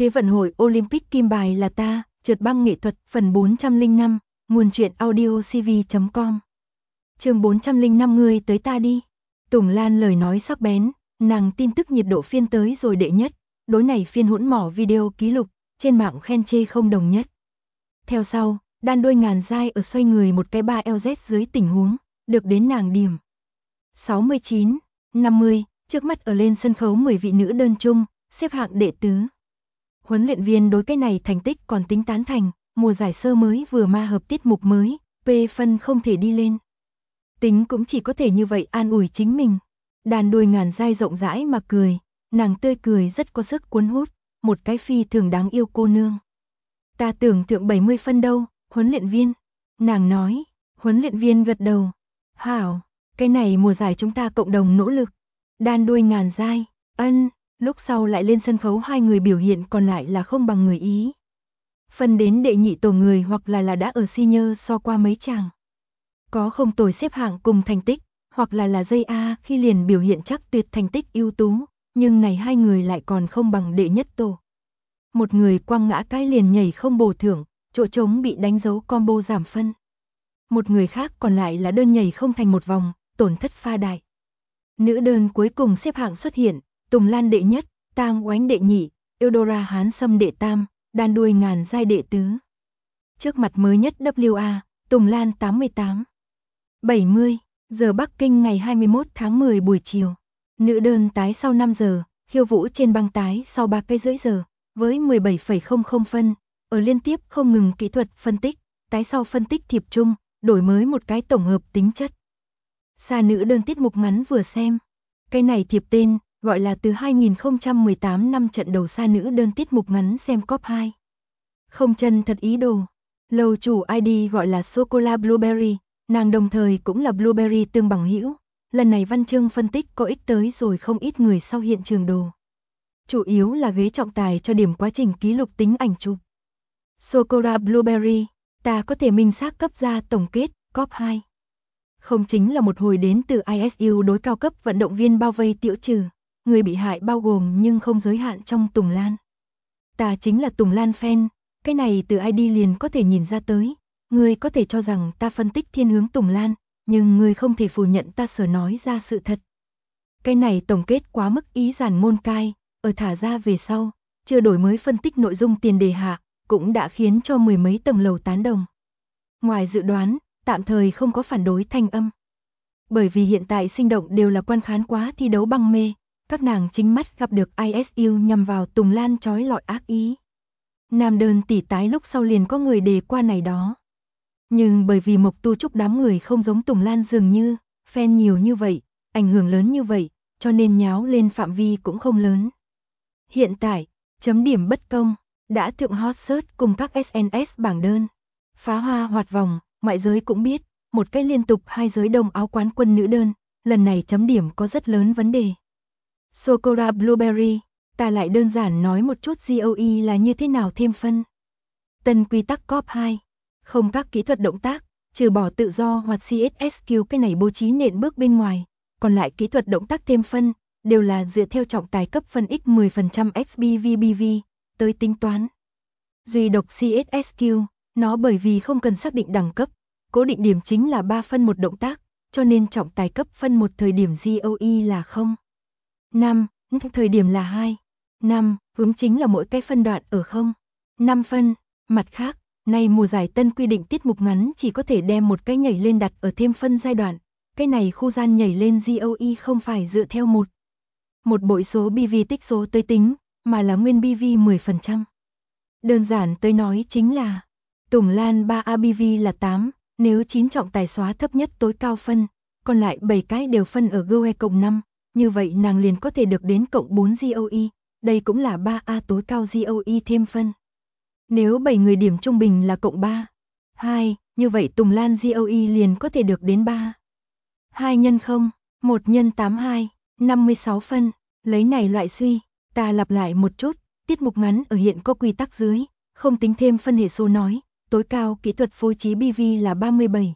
Thế vận hội Olympic kim bài là ta, trượt băng nghệ thuật phần 405, nguồn truyện audio cv.com. Chương 405 ngươi tới ta đi. Tùng Lan lời nói sắc bén, nàng tin tức nhiệt độ phiên tới rồi đệ nhất, đối này phiên hỗn mỏ video ký lục, trên mạng khen chê không đồng nhất. Theo sau, đan đôi ngàn dai ở xoay người một cái 3LZ dưới tình huống, được đến nàng điểm 69, 50, trước mắt ở lên sân khấu 10 vị nữ đơn chung, xếp hạng đệ tứ. Huấn luyện viên đối cái này thành tích còn tính tán thành, mùa giải sơ mới vừa ma hợp tiết mục mới, P phân không thể đi lên. Tính cũng chỉ có thể như vậy an ủi chính mình. Đàn đuôi ngàn dai rộng rãi mà cười, nàng tươi cười rất có sức cuốn hút, một cái phi thường đáng yêu cô nương. Ta tưởng thượng 70 phân đâu, huấn luyện viên. Nàng nói, huấn luyện viên gật đầu. Hảo, cái này mùa giải chúng ta cộng đồng nỗ lực. Đàn đuôi ngàn dai, ân. Lúc sau lại lên sân khấu hai người biểu hiện còn lại là không bằng người Ý. Phân đến đệ nhị tổ người hoặc là đã ở senior so qua mấy chàng. Có không tồi xếp hạng cùng thành tích, hoặc là dây A khi liền biểu hiện chắc tuyệt thành tích ưu tú, nhưng này hai người lại còn không bằng đệ nhất tổ. Một người quăng ngã cái liền nhảy không bổ thưởng, chỗ trống bị đánh dấu combo giảm phân. Một người khác còn lại là đơn nhảy không thành một vòng, tổn thất pha đại. Nữ đơn cuối cùng xếp hạng xuất hiện. Tùng Lan đệ nhất, Tang Oánh đệ nhị, Eudora Hán Sâm đệ tam, đan đuôi ngàn dai đệ tứ. Trước mặt mới nhất WA, Tùng Lan 88. 70, giờ Bắc Kinh ngày 21 tháng 10 buổi chiều. Nữ đơn tái sau 5 giờ, khiêu vũ trên băng tái sau 3 cây rưỡi giờ, với 17,00 phân, ở liên tiếp không ngừng kỹ thuật phân tích, tái sau phân tích thiệp chung, đổi mới một cái tổng hợp tính chất. Xa nữ đơn tiết mục ngắn vừa xem, cái này thiệp tên gọi là từ 2018 năm trận đầu xa nữ đơn tiết mục ngắn xem cop 2. Không chân thật ý đồ. Lầu chủ ID gọi là Socola Blueberry, nàng đồng thời cũng là Blueberry tương bằng hữu. Lần này văn chương phân tích có ích tới rồi không ít người sau hiện trường đồ. Chủ yếu là ghế trọng tài cho điểm quá trình ký lục tính ảnh chụp. Socola Blueberry, ta có thể minh xác cấp ra tổng kết cop 2. Không chính là một hồi đến từ ISU đối cao cấp vận động viên bao vây tiểu trừ. Người bị hại bao gồm nhưng không giới hạn trong Tùng Lan. Ta chính là Tùng Lan fan, cái này từ ID liền có thể nhìn ra tới. Người có thể cho rằng ta phân tích thiên hướng Tùng Lan, nhưng người không thể phủ nhận ta sở nói ra sự thật. Cái này tổng kết quá mức ý giản ngôn cai, ở thả ra về sau, chưa đổi mới phân tích nội dung tiền đề hạ, cũng đã khiến cho mười mấy tầng lầu tán đồng. Ngoài dự đoán, tạm thời không có phản đối thanh âm. Bởi vì hiện tại sinh động đều là quan khán quá thi đấu băng mê. Các nàng chính mắt gặp được ISU nhằm vào Tùng Lan trói lọi ác ý. Nam đơn tỷ tái lúc sau liền có người đề qua này đó. Nhưng bởi vì Mộc Tu Trúc đám người không giống Tùng Lan dường như, fan nhiều như vậy, ảnh hưởng lớn như vậy, cho nên nháo lên phạm vi cũng không lớn. Hiện tại, chấm điểm bất công, đã thượng hot search cùng các SNS bảng đơn. Phá hoa hoạt vòng, ngoại giới cũng biết, một cái liên tục hai giới đông áo quán quân nữ đơn, lần này chấm điểm có rất lớn vấn đề. Socola Blueberry, ta lại đơn giản nói một chút GOE là như thế nào thêm phân. Tân quy tắc cop 2, không các kỹ thuật động tác, trừ bỏ tự do hoặc CSSQ cái này bố trí nện bước bên ngoài, còn lại kỹ thuật động tác thêm phân, đều là dựa theo trọng tài cấp phân x 10% XBVBV, tới tính toán. Duy độc CSSQ, nó bởi vì không cần xác định đẳng cấp, cố định điểm chính là 3 phân một động tác, cho nên trọng tài cấp phân một thời điểm GOE là 0. 5, thời điểm là 2. 5, hướng chính là mỗi cái phân đoạn ở 0. 5 phân. Mặt khác, nay mùa giải tân quy định tiết mục ngắn chỉ có thể đem một cái nhảy lên đặt ở thêm phân giai đoạn. Cái này khu gian nhảy lên GOE không phải dựa theo một bội số BV tích số tới tính, mà là nguyên BV 10%. Đơn giản tới nói chính là Tùng Lan 3A BV là 8, nếu 9 trọng tài xóa thấp nhất tối cao phân, còn lại 7 cái đều phân ở GOE cộng 5. Như vậy nàng liền có thể được đến cộng 4 GOE, đây cũng là 3A tối cao GOE thêm phân. Nếu 7 người điểm trung bình là cộng 3, 2, như vậy Tùng Lan GOE liền có thể được đến 3. 2 nhân 0, 1 nhân 82, 56 phân, lấy này loại suy, ta lặp lại một chút, tiết mục ngắn ở hiện có quy tắc dưới, không tính thêm phân hệ số nói, tối cao kỹ thuật phối trí BV là 37.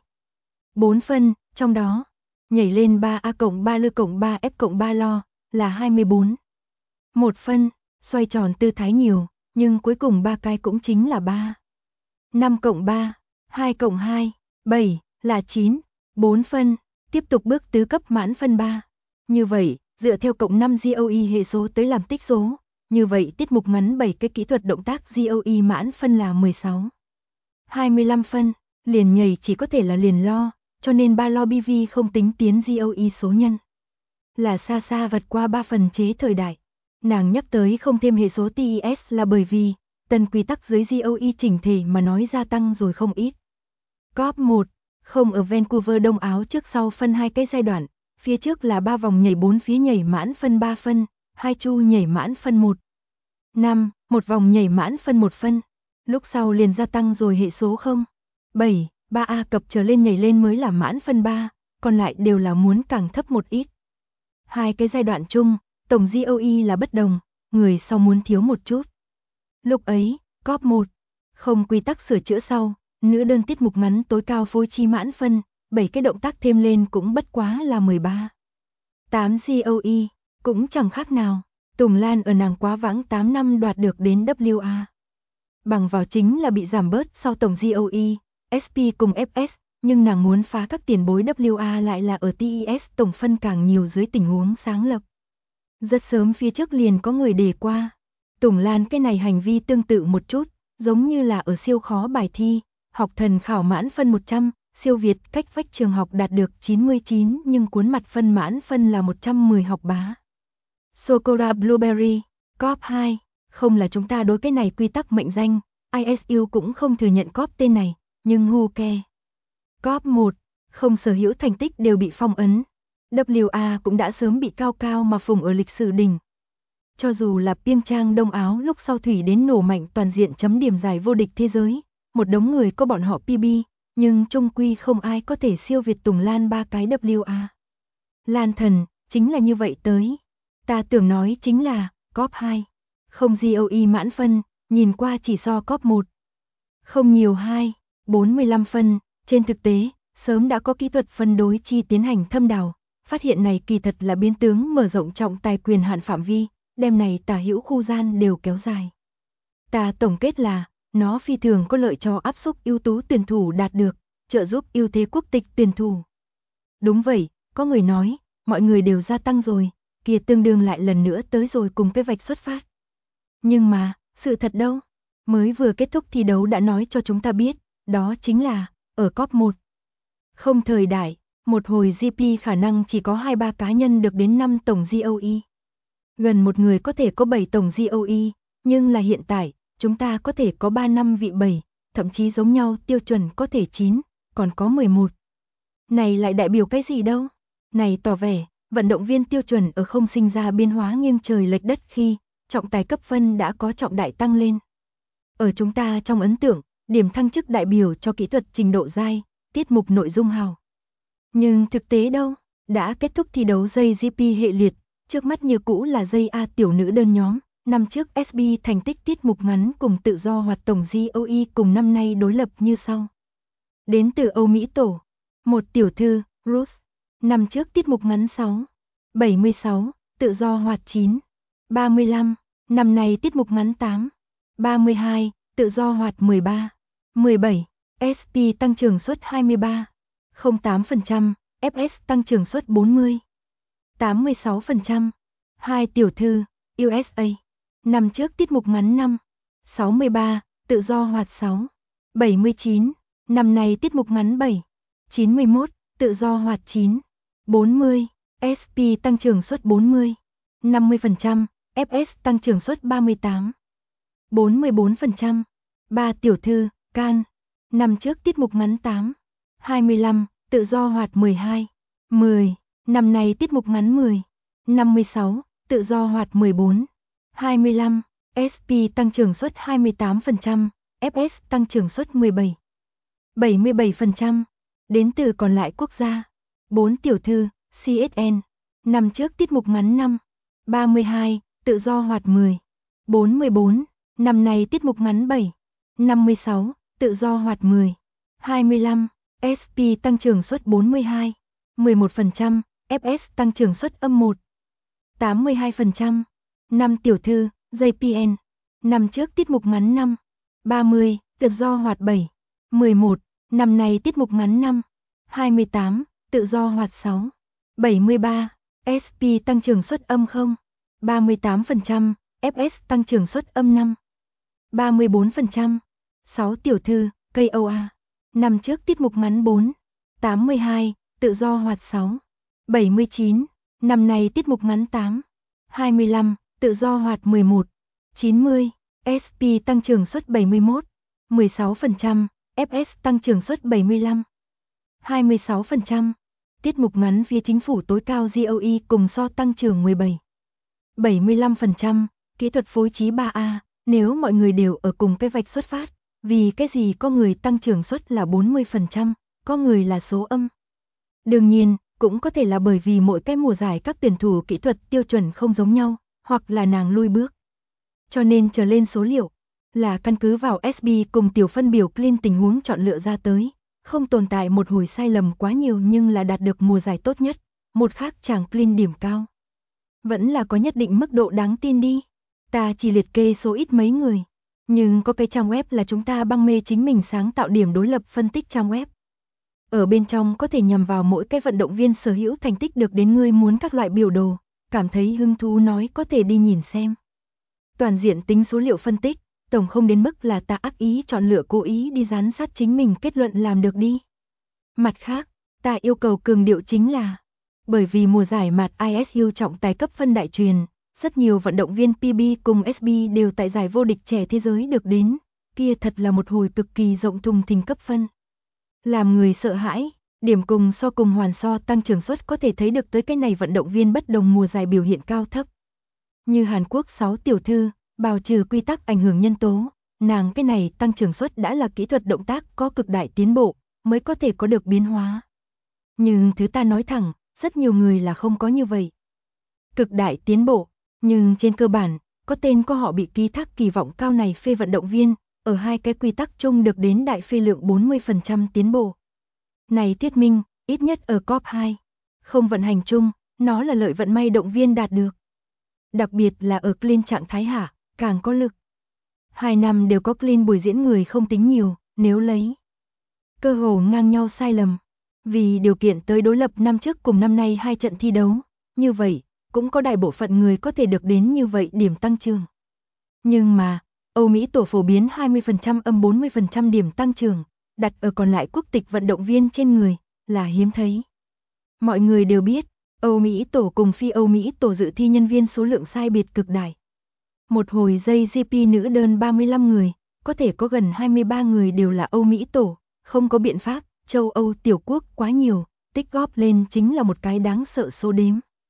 4 phân, trong đó nhảy lên 3A cộng 3 lư cộng 3F cộng 3 lo, là 24. 1 phân, xoay tròn tư thái nhiều, nhưng cuối cùng ba cái cũng chính là 3. 5 cộng 3, 2 cộng 2, 7, là 9, 4 phân, tiếp tục bước tứ cấp mãn phân 3. Như vậy, dựa theo cộng 5 GOE hệ số tới làm tích số, như vậy tiết mục ngắn 7 cái kỹ thuật động tác GOE mãn phân là 16. 25 phân, liền nhảy chỉ có thể là liền lo, cho nên ba lo BV không tính tiến GOE số nhân. Là xa xa vượt qua 3 phần chế thời đại. Nàng nhắc tới không thêm hệ số TES là bởi vì, tân quy tắc dưới GOE chỉnh thể mà nói gia tăng rồi không ít. Cop 1, không ở Vancouver Đông Áo trước sau phân 2 cái giai đoạn, phía trước là 3 vòng nhảy 4 phía nhảy mãn phân 3 phân, 2 chu nhảy mãn phân 1. 5, một vòng nhảy mãn phân 1 phân. Lúc sau liền gia tăng rồi hệ số 0. 7, 3A cập trở lên nhảy lên mới là mãn phân 3, còn lại đều là muốn càng thấp một ít. Hai cái giai đoạn chung, tổng GOE là bất đồng, người sau muốn thiếu một chút. Lúc ấy, Cop 1, không quy tắc sửa chữa sau, nữ đơn tiết mục ngắn tối cao phối chi mãn phân, 7 cái động tác thêm lên cũng bất quá là 13. 8 GOE, cũng chẳng khác nào, Tùng Lan ở nàng quá vãng 8 năm đoạt được đến WA. Bằng vào chính là bị giảm bớt sau tổng GOE, SP cùng FS, nhưng nàng muốn phá các tiền bối WA lại là ở TES tổng phân càng nhiều dưới tình huống sáng lập. Rất sớm phía trước liền có người đề qua. Tùng Lan cái này hành vi tương tự một chút, giống như là ở siêu khó bài thi, học thần khảo mãn phân 100, siêu Việt cách vách trường học đạt được 99 nhưng cuốn mặt phân mãn phân là 110 học bá. Socora Blueberry, Cop 2, không là chúng ta đối cái này quy tắc mệnh danh, ISU cũng không thừa nhận Cop tên này, nhưng who care. Cop 1, không sở hữu thành tích đều bị phong ấn. WA cũng đã sớm bị cao cao mà phùng ở lịch sử đỉnh. Cho dù là Piêng Trang Đông Áo lúc sau thủy đến nổ mạnh toàn diện chấm điểm giải vô địch thế giới, một đống người có bọn họ PB, nhưng chung quy không ai có thể siêu việt Tùng Lan 3 cái WA. Lan thần, chính là như vậy tới. Ta tưởng nói chính là, Cop 2, không GOE mãn phân, nhìn qua chỉ so Cop 1. Không nhiều 2, 45 phân, trên thực tế, sớm đã có kỹ thuật phân đối chi tiến hành thâm đào, phát hiện này kỳ thật là biến tướng mở rộng trọng tài quyền hạn phạm vi, đem này tả hữu khu gian đều kéo dài. Ta tổng kết là, nó phi thường có lợi cho áp xúc ưu tú tuyển thủ đạt được, trợ giúp ưu thế quốc tịch tuyển thủ. Đúng vậy, có người nói, mọi người đều gia tăng rồi, kia tương đương lại lần nữa tới rồi cùng cái vạch xuất phát. Nhưng mà, sự thật đâu? Mới vừa kết thúc thi đấu đã nói cho chúng ta biết, đó chính là, ở Cop 1. Không thời đại, một hồi GP khả năng chỉ có 2-3 cá nhân được đến 5 tổng GOE. Gần một người có thể có 7 tổng GOE, nhưng là hiện tại, chúng ta có thể có 3 năm vị 7, thậm chí giống nhau tiêu chuẩn có thể 9, còn có 11. Này lại đại biểu cái gì đâu? Này tỏ vẻ, vận động viên tiêu chuẩn ở không sinh ra biến hóa nghiêng trời lệch đất khi, trọng tài cấp phân đã có trọng đại tăng lên. Ở chúng ta trong ấn tượng, điểm thăng chức đại biểu cho kỹ thuật trình độ giai, tiết mục nội dung hào. Nhưng thực tế đâu, đã kết thúc thi đấu dây GP hệ liệt, trước mắt như cũ là dây A tiểu nữ đơn nhóm, năm trước SB thành tích tiết mục ngắn cùng tự do hoạt tổng GOE cùng năm nay đối lập như sau. Đến từ Âu Mỹ tổ, một tiểu thư, Ruth, năm trước tiết mục ngắn 6, 76, tự do hoạt 9, 35, năm nay tiết mục ngắn 8, 32, tự do hoạt 13, 17, SP tăng trưởng suất 23, 08%, FS tăng trưởng suất 40, 86%. Hai tiểu thư, USA, năm trước tiết mục ngắn 5, 63, tự do hoạt 6, 79, năm nay tiết mục ngắn 7, 91, tự do hoạt 9, 40, SP tăng trưởng suất 40, 50%, FS tăng trưởng suất 38, 44%. Ba tiểu thư, Can, năm trước tiết mục ngắn 8, 25, tự do hoạt 12, 10, năm nay tiết mục ngắn 10, 56, tự do hoạt 14, 25, SP tăng trưởng suất 28%, FS tăng trưởng suất 17, 77%. Đến từ còn lại quốc gia, 4 tiểu thư, CSN, năm trước tiết mục ngắn 5, 32, tự do hoạt 10, 44, năm nay tiết mục ngắn 7, 56, tự do hoạt 10, 25, SP tăng trưởng suất 42, 11%, FS tăng trưởng suất -1, 82%. 5 tiểu thư, JPN, Năm trước tiết mục ngắn 5, 30, tự do hoạt 7, 11, năm nay tiết mục ngắn 5, 28, tự do hoạt 6, 73, SP tăng trưởng suất âm 0, 38%, FS tăng trưởng suất âm 5, 34%, 6 tiểu thư, KOA. Năm trước tiết mục ngắn 4, 82, tự do hoạt 6, 79, năm nay tiết mục ngắn 8, 25, tự do hoạt 11, 90, SP tăng trưởng suất 71, 16%, FS tăng trưởng suất 75, 26%. Tiết mục ngắn phía chính phủ tối cao GOE cùng so tăng trưởng 17, 75%, kỹ thuật phối trí 3A, nếu mọi người đều ở cùng cái vạch xuất phát, vì cái gì có người tăng trưởng suất là 40%, có người là số âm. Đương nhiên, cũng có thể là bởi vì mỗi cái mùa giải các tuyển thủ kỹ thuật tiêu chuẩn không giống nhau, hoặc là nàng lui bước. Cho nên trở lên số liệu, là căn cứ vào SB cùng tiểu phân biểu clean tình huống chọn lựa ra tới, không tồn tại một hồi sai lầm quá nhiều nhưng là đạt được mùa giải tốt nhất, một khác chàng clean điểm cao. Vẫn là có nhất định mức độ đáng tin đi. Ta chỉ liệt kê số ít mấy người, nhưng có cái trang web là chúng ta băng mê chính mình sáng tạo điểm đối lập phân tích trang web. Ở bên trong có thể nhằm vào mỗi cái vận động viên sở hữu thành tích được đến ngươi muốn các loại biểu đồ, cảm thấy hứng thú nói có thể đi nhìn xem. Toàn diện tính số liệu phân tích, tổng không đến mức là ta ác ý chọn lựa cố ý đi gián sát chính mình kết luận làm được đi. Mặt khác, ta yêu cầu cường điệu chính là, bởi vì mùa giải mặt ISU trọng tài cấp phân đại truyền, rất nhiều vận động viên PB cùng SB đều tại giải vô địch trẻ thế giới được đến, kia thật là một hồi cực kỳ rộng thùng thình cấp phân. Làm người sợ hãi, điểm cùng hoàn so tăng trưởng suất có thể thấy được tới cái này vận động viên bất đồng mùa giải biểu hiện cao thấp. Như Hàn Quốc 6 tiểu thư, bào trừ quy tắc ảnh hưởng nhân tố, nàng cái này tăng trưởng suất đã là kỹ thuật động tác có cực đại tiến bộ, mới có thể có được biến hóa. Nhưng thứ ta nói thẳng, rất nhiều người là không có như vậy. Cực đại tiến bộ, nhưng trên cơ bản, có tên có họ bị ký thác kỳ vọng cao này phê vận động viên, ở hai cái quy tắc chung được đến đại phê lượng 40% tiến bộ. Này thuyết minh, ít nhất ở COP 2, không vận hành chung, nó là lợi vận may động viên đạt được. Đặc biệt là ở clean trạng thái hạ, càng có lực. 2 năm đều có clean buổi diễn người không tính nhiều, nếu lấy cơ hồ ngang nhau sai lầm. Vì điều kiện tới đối lập năm trước cùng năm nay 2 trận thi đấu, như vậy, cũng có đại bộ phận người có thể được đến như vậy điểm tăng trưởng. Nhưng mà, Âu Mỹ tổ phổ biến 20% âm 40% điểm tăng trưởng, đặt ở còn lại quốc tịch vận động viên trên người, là hiếm thấy. Mọi người đều biết, Âu Mỹ tổ cùng phi Âu Mỹ tổ dự thi nhân viên số lượng sai biệt cực đại. Một hồi JGP nữ đơn 35 người, có thể có gần 23 người đều là Âu Mỹ tổ, không có biện pháp, châu Âu tiểu quốc quá nhiều, tích góp lên chính là một cái đáng sợ số đếm.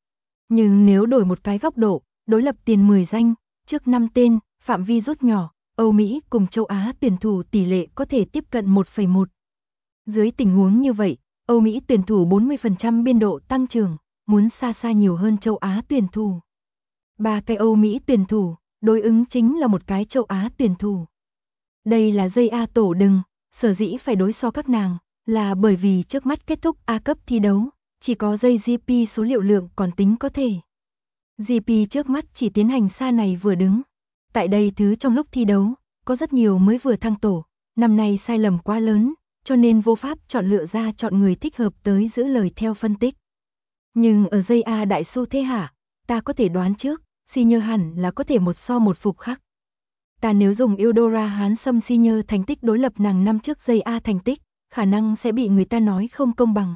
Nhưng nếu đổi một cái góc độ, đối lập tiền 10 danh, trước 5 tên, phạm vi rút nhỏ, Âu Mỹ cùng châu Á tuyển thủ tỷ lệ có thể tiếp cận 1,1. Dưới tình huống như vậy, Âu Mỹ tuyển thủ 40% biên độ tăng trưởng, muốn xa xa nhiều hơn châu Á tuyển thủ. 3 cái Âu Mỹ tuyển thủ, đối ứng chính là một cái châu Á tuyển thủ. Đây là JA tổ đừng, sở dĩ phải đối so các nàng, là bởi vì trước mắt kết thúc A cấp thi đấu, chỉ có JGP số liệu lượng còn tính có thể. GP trước mắt chỉ tiến hành xa này vừa đứng. Tại đây thứ trong lúc thi đấu, có rất nhiều mới vừa thăng tổ, năm nay sai lầm quá lớn, cho nên vô pháp chọn lựa ra chọn người thích hợp tới giữ lời theo phân tích. Nhưng ở JA đại xu thế hạ, ta có thể đoán trước, Senior hẳn là có thể một so một phục khắc. Ta nếu dùng Eudora Hán Sâm Senior thành tích đối lập nàng năm trước JA thành tích, khả năng sẽ bị người ta nói không công bằng.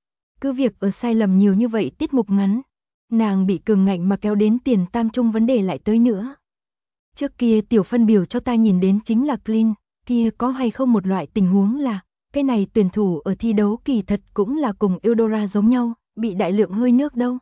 Cứ việc ở sai lầm nhiều như vậy tiết mục ngắn, nàng bị cường ngạnh mà kéo đến tiền tam trung vấn đề lại tới nữa. Trước kia tiểu phân biểu cho ta nhìn đến chính là clean, kia có hay không một loại tình huống là, cái này tuyển thủ ở thi đấu kỳ thật cũng là cùng Eudora giống nhau, bị đại lượng hơi nước đâu.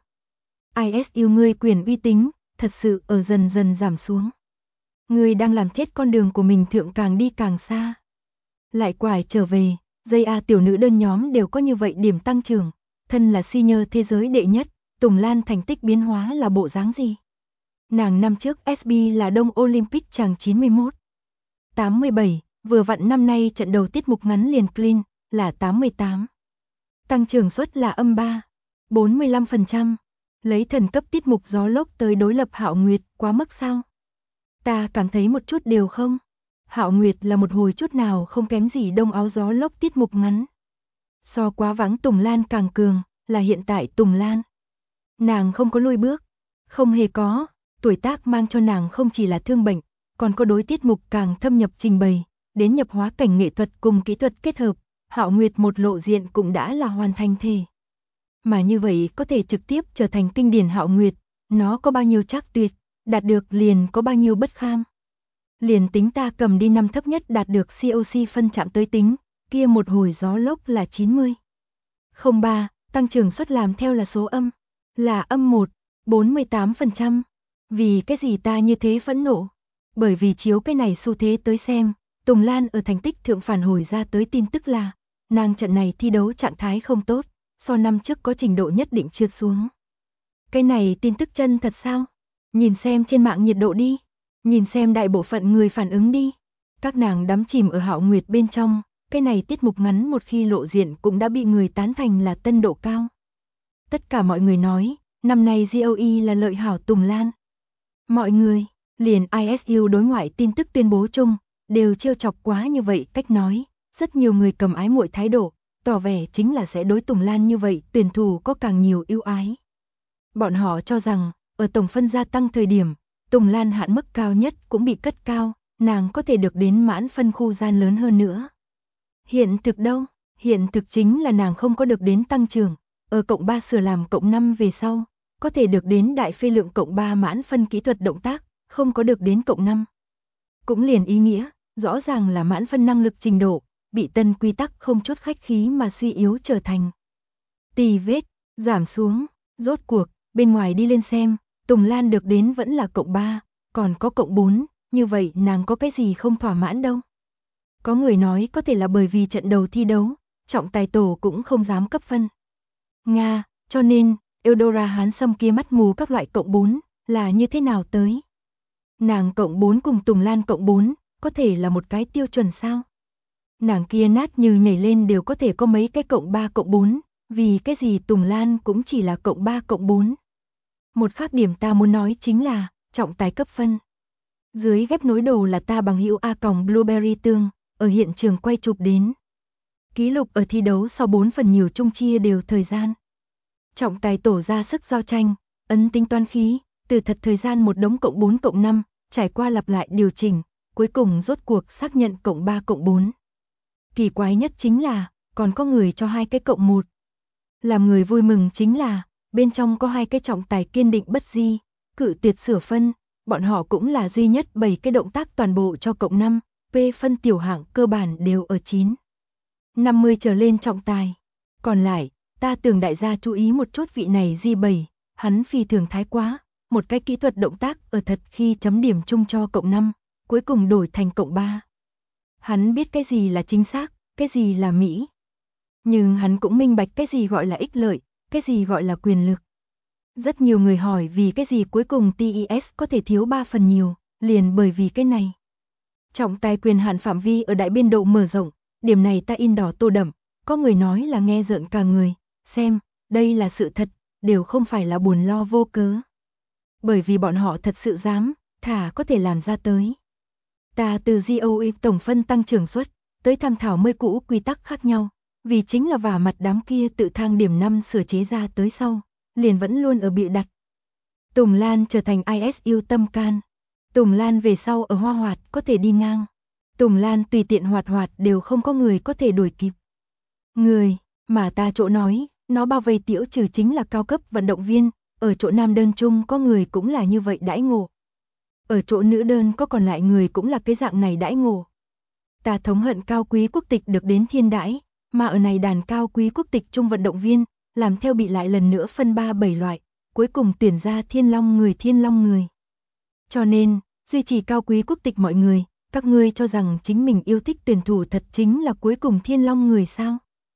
ISU ngươi quyền uy tín, thật sự ở dần dần giảm xuống. Ngươi đang làm chết con đường của mình thượng càng đi càng xa. Lại quải trở về, JA tiểu nữ đơn nhóm đều có như vậy điểm tăng trưởng, thân là senior thế giới đệ nhất, Tùng Lan thành tích biến hóa là bộ dáng gì? Nàng năm trước SB là Đông Olympic chàng 91. 87, vừa vặn năm nay trận đầu tiết mục ngắn liền clean, là 88. Tăng trưởng suất là âm 3, 45%. Lấy thần cấp tiết mục gió lốc tới đối lập Hạo Nguyệt, quá mức sao? Ta cảm thấy một chút đều không. Hạo Nguyệt là một hồi chút nào không kém gì Đông Áo Gió Lốc tiết mục ngắn. So Quá Vắng Tùng Lan càng cường, là hiện tại Tùng Lan. Nàng không có lùi bước, không hề có, tuổi tác mang cho nàng không chỉ là thương bệnh, còn có đối tiết mục càng thâm nhập trình bày, đến nhập hóa cảnh nghệ thuật cùng kỹ thuật kết hợp, Hạo Nguyệt một lộ diện cũng đã là hoàn thành thể. Mà như vậy có thể trực tiếp trở thành kinh điển Hạo Nguyệt, nó có bao nhiêu chắc tuyệt, đạt được liền có bao nhiêu bất kham. Liền tính ta cầm đi năm thấp nhất đạt được COC phân chạm tới tính, kia một hồi gió lốc là 90. 03, tăng trưởng suất làm theo là số âm, là âm 1, 48%. Vì cái gì ta như thế phẫn nộ? Bởi vì chiếu cái này xu thế tới xem, Tùng Lan ở thành tích thượng phản hồi ra tới tin tức là, nàng trận này thi đấu trạng thái không tốt, so năm trước có trình độ nhất định trượt xuống. Cái này tin tức chân thật sao? Nhìn xem trên mạng nhiệt độ đi, nhìn xem đại bộ phận người phản ứng đi. Các nàng đắm chìm ở Hạo Nguyệt bên trong, cái này tiết mục ngắn một khi lộ diện cũng đã bị người tán thành là tân độ cao. Tất cả mọi người nói, năm nay GOE là lợi hảo Tùng Lan. Mọi người, liền ISU đối ngoại tin tức tuyên bố chung, đều trêu chọc quá như vậy cách nói, rất nhiều người cầm ái muội thái độ, tỏ vẻ chính là sẽ đối Tùng Lan như vậy tuyển thủ có càng nhiều ưu ái. Bọn họ cho rằng, ở tổng phân gia tăng thời điểm, Tùng Lan hạn mức cao nhất cũng bị cất cao, nàng có thể được đến mãn phân khu gian lớn hơn nữa. Hiện thực đâu? Hiện thực chính là nàng không có được đến tăng trưởng, ở cộng 3 sửa làm cộng 5 về sau, có thể được đến đại phê lượng cộng 3 mãn phân kỹ thuật động tác, không có được đến cộng 5. Cũng liền ý nghĩa, rõ ràng là mãn phân năng lực trình độ, bị tân quy tắc không chút khách khí mà suy yếu trở thành tì vết, giảm xuống, rốt cuộc, bên ngoài đi lên xem, Tùng Lan được đến vẫn là cộng 3, còn có cộng 4, như vậy nàng có cái gì không thỏa mãn đâu. Có người nói có thể là bởi vì trận đầu thi đấu, trọng tài tổ cũng không dám cấp phân. Nga, cho nên, Eudora Hán Sâm kia mắt mù các loại cộng 4, là như thế nào tới? Nàng cộng 4 cùng Tùng Lan cộng 4, có thể là một cái tiêu chuẩn sao? Nàng kia nát như nhảy lên đều có thể có mấy cái cộng 3 cộng 4, vì cái gì Tùng Lan cũng chỉ là cộng 3 cộng 4. Một khác điểm ta muốn nói chính là, trọng tài cấp phân. Dưới ghép nối đồ là ta bằng hữu A còng Blueberry Tương, ở hiện trường quay chụp đến. Ký lục ở thi đấu sau 4 phần nhiều chung chia đều thời gian. Trọng tài tổ ra sức giao tranh, ấn tính toán khí, từ thật thời gian một đống cộng 4 cộng 5, trải qua lặp lại điều chỉnh, cuối cùng rốt cuộc xác nhận cộng 3 cộng 4. Kỳ quái nhất chính là, còn có người cho hai cái cộng 1. Làm người vui mừng chính là, bên trong có hai cái trọng tài kiên định bất di, cự tuyệt sửa phân, bọn họ cũng là duy nhất 7 cái động tác toàn bộ cho cộng 5, P phân tiểu hạng cơ bản đều ở 9. 50 trở lên trọng tài. Còn lại, ta tưởng đại gia chú ý một chút vị này G7, hắn phi thường thái quá, một cái kỹ thuật động tác ở thật khi chấm điểm chung cho cộng 5, cuối cùng đổi thành cộng 3. Hắn biết cái gì là chính xác, cái gì là mỹ. Nhưng hắn cũng minh bạch cái gì gọi là ích lợi, cái gì gọi là quyền lực. Rất nhiều người hỏi vì cái gì cuối cùng TES có thể thiếu 3 phần nhiều, liền bởi vì cái này. Trọng tài quyền hạn phạm vi ở đại biên độ mở rộng, điểm này ta in đỏ tô đậm, có người nói là nghe rợn cả người, xem, đây là sự thật, đều không phải là buồn lo vô cớ. Bởi vì bọn họ thật sự dám, thả có thể làm ra tới. Ta từ GOE tổng phân tăng trưởng suất, tới tham thảo mới cũ quy tắc khác nhau, vì chính là vả mặt đám kia tự thang điểm 5 sửa chế ra tới sau, liền vẫn luôn ở bịa đặt. Tùng Lan trở thành ISU tâm can. Tùng Lan về sau ở Hoa Hoạt có thể đi ngang. Tùng Lan tùy tiện hoạt hoạt đều không có người có thể đuổi kịp. Người, mà ta chỗ nói, nó bao vây Tiểu Trừ chính là cao cấp vận động viên, ở chỗ nam đơn chung có người cũng là như vậy đãi ngộ. Ở chỗ nữ đơn có còn lại người cũng là cái dạng này đãi ngộ. Ta thống hận cao quý quốc tịch được đến thiên đãi, mà ở này đàn cao quý quốc tịch trung vận động viên, làm theo bị lại lần nữa phân 3-7 loại, cuối cùng tuyển ra thiên long người. Cho nên, duy trì cao quý quốc tịch mọi người, các ngươi cho rằng chính mình yêu thích tuyển thủ thật chính là cuối cùng thiên long người sao?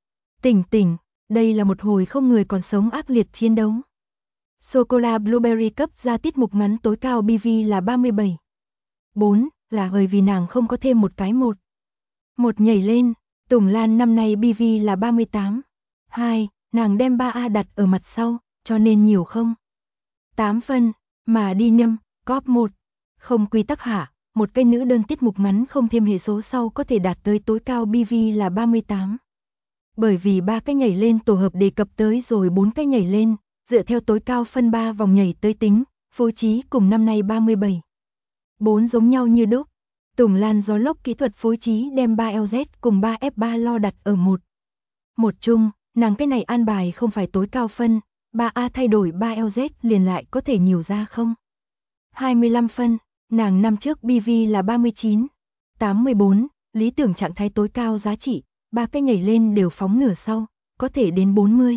Tỉnh, đây là một hồi không người còn sống ác liệt chiến đấu. Sô-cô-la Blueberry Cup ra tiết mục ngắn tối cao BV là 37. 4, là bởi vì nàng không có thêm một cái một. Một nhảy lên, Tùng Lan năm nay BV là 38. 2, nàng đem 3A đặt ở mặt sau, cho nên nhiều không? 8 phân, mà đi nhâm, cóp 1. Không quy tắc hạ, một cái nữ đơn tiết mục ngắn không thêm hệ số sau có thể đạt tới tối cao BV là 38. Bởi vì 3 cái nhảy lên tổ hợp đề cập tới rồi 4 cái nhảy lên, dựa theo tối cao phân 3 vòng nhảy tới tính, phối trí cùng năm nay 37. 4 giống nhau như đúc. Tùng Lan gió lốc kỹ thuật phối trí đem 3LZ cùng 3F3 lo đặt ở một chung, nàng cái này an bài không phải tối cao phân, 3A thay đổi 3LZ liền lại có thể nhiều ra không? 25 phân, nàng năm trước BV là 39, 84, lý tưởng trạng thái tối cao giá trị, 3 cái nhảy lên đều phóng nửa sau, có thể đến 40.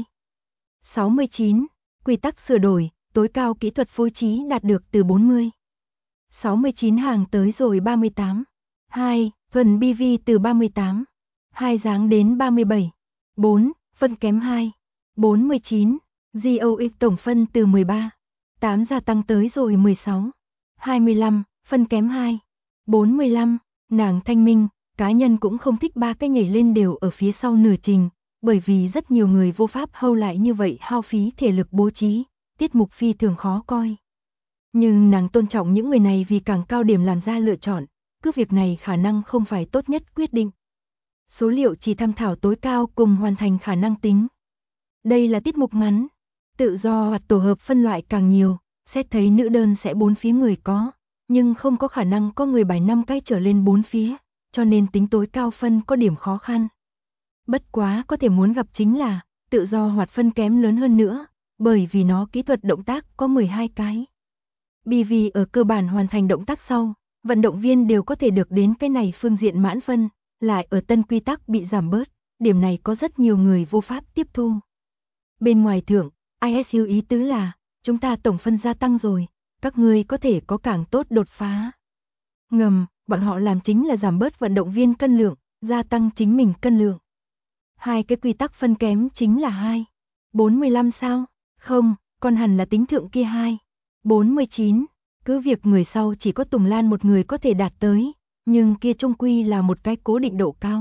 69, quy tắc sửa đổi, tối cao kỹ thuật phối trí đạt được từ 40. 69 hàng tới rồi 38. 2, thuần BV từ 38. 2 giáng đến 37. 4, phân kém 2. 49, GOX tổng phân từ 13. 8 gia tăng tới rồi 16. 25, phân kém 2. 45, nàng thanh minh, cá nhân cũng không thích 3 cái nhảy lên đều ở phía sau nửa trình, bởi vì rất nhiều người vô pháp hâu lại như vậy hao phí thể lực bố trí, tiết mục phi thường khó coi. Nhưng nàng tôn trọng những người này vì càng cao điểm làm ra lựa chọn, cứ việc này khả năng không phải tốt nhất quyết định. Số liệu chỉ tham thảo tối cao cùng hoàn thành khả năng tính. Đây là tiết mục ngắn, tự do hoặc tổ hợp phân loại càng nhiều, xét thấy nữ đơn sẽ 4 phía người có, nhưng không có khả năng có người bài 5 cái trở lên 4 phía, cho nên tính tối cao phân có điểm khó khăn. Bất quá có thể muốn gặp chính là, tự do hoặc phân kém lớn hơn nữa, bởi vì nó kỹ thuật động tác có 12 cái. BV ở cơ bản hoàn thành động tác sau, vận động viên đều có thể được đến cái này phương diện mãn phân, lại ở tân quy tắc bị giảm bớt, điểm này có rất nhiều người vô pháp tiếp thu. Bên ngoài thưởng, ISU ý tứ là, chúng ta tổng phân gia tăng rồi, các ngươi có thể có càng tốt đột phá. Ngầm, bọn họ làm chính là giảm bớt vận động viên cân lượng, gia tăng chính mình cân lượng. Hai cái quy tắc phân kém chính là 2. 45 sao? Không, còn hẳn là tính thượng kia 2. 49, cứ việc người sau chỉ có Tùng Lan một người có thể đạt tới, nhưng kia chung quy là một cái cố định độ cao.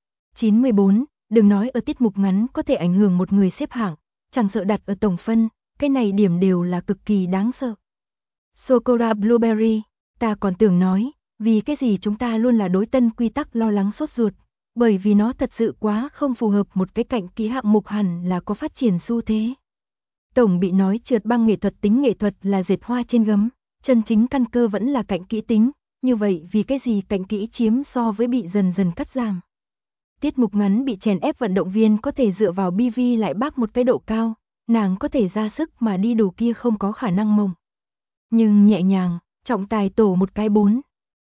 94, đừng nói ở tiết mục ngắn có thể ảnh hưởng một người xếp hạng, chẳng sợ đặt ở tổng phân, cái này điểm đều là cực kỳ đáng sợ. Sokora Blueberry, ta còn tưởng nói, vì cái gì chúng ta luôn là đối tân quy tắc lo lắng sốt ruột, bởi vì nó thật sự quá không phù hợp một cái cạnh kỹ hạng mục hẳn là có phát triển xu thế. Tổng bị nói trượt băng nghệ thuật tính nghệ thuật là dệt hoa trên gấm, chân chính căn cơ vẫn là cạnh kỹ tính, như vậy vì cái gì cạnh kỹ chiếm so với bị dần dần cắt giảm. Tiết mục ngắn bị chèn ép vận động viên có thể dựa vào BV lại bác một cái độ cao, nàng có thể ra sức mà đi đủ kia không có khả năng mông. Nhưng nhẹ nhàng, trọng tài tổ một cái 4,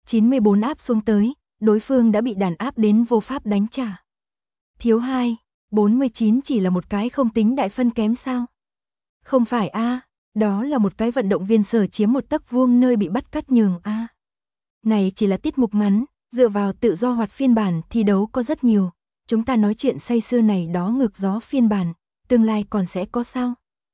94 áp xuống tới, đối phương đã bị đàn áp đến vô pháp đánh trả. Thiếu 2, 49 chỉ là một cái không tính đại phân kém sao? Không phải a, đó là một cái vận động viên sở chiếm một tấc vuông nơi bị bắt cắt nhường a. Này chỉ là tiết mục ngắn, dựa vào tự do hoạt phiên bản thi đấu có rất nhiều, chúng ta nói chuyện say sưa này đó ngược gió phiên bản, tương lai còn sẽ có sao?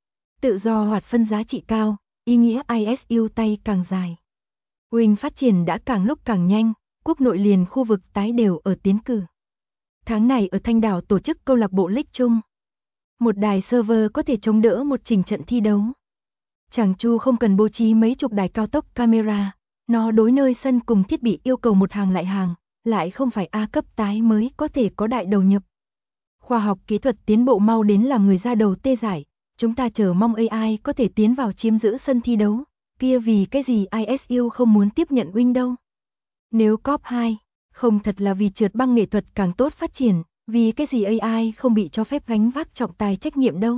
Tự do hoạt phân giá trị cao, ý nghĩa ISU tay càng dài. Wing phát triển đã càng lúc càng nhanh, quốc nội liền khu vực tái đều ở tiến cử. Tháng này ở Thanh Đảo tổ chức câu lạc bộ League chung. Một đài server có thể chống đỡ một trình trận thi đấu. Chàng Chu không cần bố trí mấy chục đài cao tốc camera, nó đối nơi sân cùng thiết bị yêu cầu một hàng lại không phải A cấp tái mới có thể có đại đầu nhập. Khoa học kỹ thuật tiến bộ mau đến làm người ra đầu tê dại, chúng ta chờ mong AI có thể tiến vào chiếm giữ sân thi đấu, kia vì cái gì ISU không muốn tiếp nhận Wing đâu. Nếu COP 2, không thật là vì trượt băng nghệ thuật càng tốt phát triển, vì cái gì AI không bị cho phép gánh vác trọng tài trách nhiệm đâu.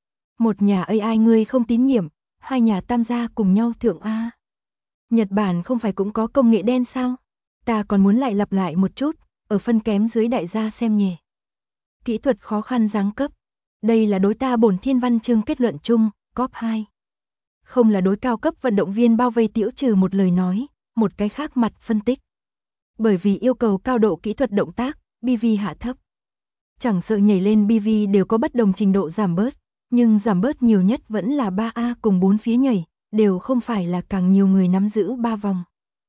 Một nhà AI ngươi không tín nhiệm, hai nhà tam gia cùng nhau thượng A. Nhật Bản không phải cũng có công nghệ đen sao? Ta còn muốn lại lặp lại một chút, ở phân kém dưới đại gia xem nhẹ. Kỹ thuật khó khăn giáng cấp. Đây là đối ta bổn thiên văn chương kết luận chung, COP 2. Không là đối cao cấp vận động viên bao vây tiễu trừ một lời nói, một cái khác mặt phân tích. Bởi vì yêu cầu cao độ kỹ thuật động tác, BV hạ thấp. Chẳng sợ nhảy lên BV đều có bất đồng trình độ giảm bớt, nhưng giảm bớt nhiều nhất vẫn là 3A cùng 4 phía nhảy, đều không phải là càng nhiều người nắm giữ 3 vòng.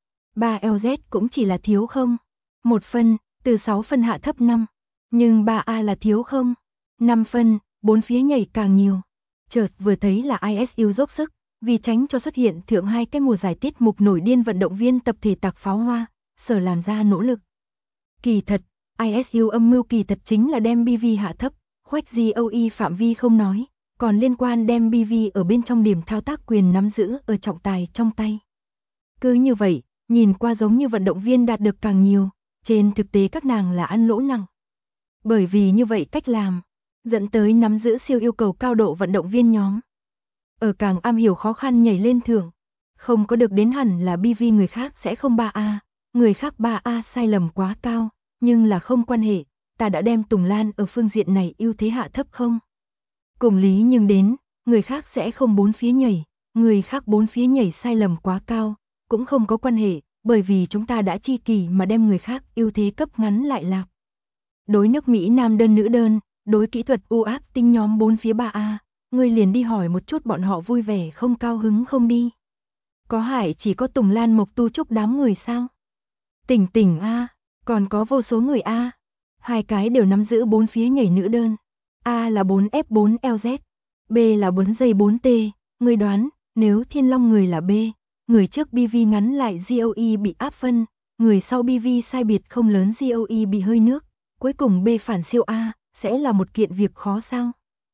3LZ cũng chỉ là thiếu không. 1 phân, từ 6 phân hạ thấp 5. Nhưng 3A là thiếu không. 5 phân, 4 phía nhảy càng nhiều. Chợt vừa thấy là ISU dốc sức, Vì tránh cho xuất hiện thượng hai cái mùa giải tiết mục nổi điên vận động viên tập thể tạc pháo hoa, sở làm ra nỗ lực. Kỳ thật, ISU âm mưu kỳ thật chính là đem BV hạ thấp, khoách GOE phạm vi không nói, còn liên quan đem BV ở bên trong điểm thao tác quyền nắm giữ ở trọng tài trong tay. Cứ như vậy, nhìn qua giống như vận động viên đạt được càng nhiều, trên thực tế các nàng là ăn lỗ nặng. Bởi vì như vậy cách làm, dẫn tới nắm giữ siêu yêu cầu cao độ vận động viên nhóm. Ở càng am hiểu khó khăn nhảy lên thưởng, không có được đến hẳn là BV người khác sẽ không 3A, người khác 3A sai lầm quá cao, nhưng là không quan hệ, ta đã đem Tùng Lan ở phương diện này ưu thế hạ thấp không? Cùng lý nhưng đến, người khác sẽ không bốn phía nhảy, người khác bốn phía nhảy sai lầm quá cao, cũng không có quan hệ, bởi vì chúng ta đã chi kỳ mà đem người khác ưu thế cấp ngắn lại lạc. Đối nước Mỹ nam đơn nữ đơn, đối kỹ thuật ác tinh nhóm bốn phía 3A, ngươi liền đi hỏi một chút bọn họ vui vẻ không cao hứng không đi. Có hại chỉ có Tùng Lan Mộc Tu Trúc đám người sao? Tỉnh tỉnh A, còn có vô số người A. Hai cái đều nắm giữ bốn phía nhảy nữ đơn. A là 4F4LZ, B là 4 giây 4T, ngươi đoán, nếu Thiên Long người là B, người trước BV ngắn lại GOE bị áp phân, người sau BV sai biệt không lớn GOE bị hơi nước, cuối cùng B phản siêu A, sẽ là một kiện việc khó sao?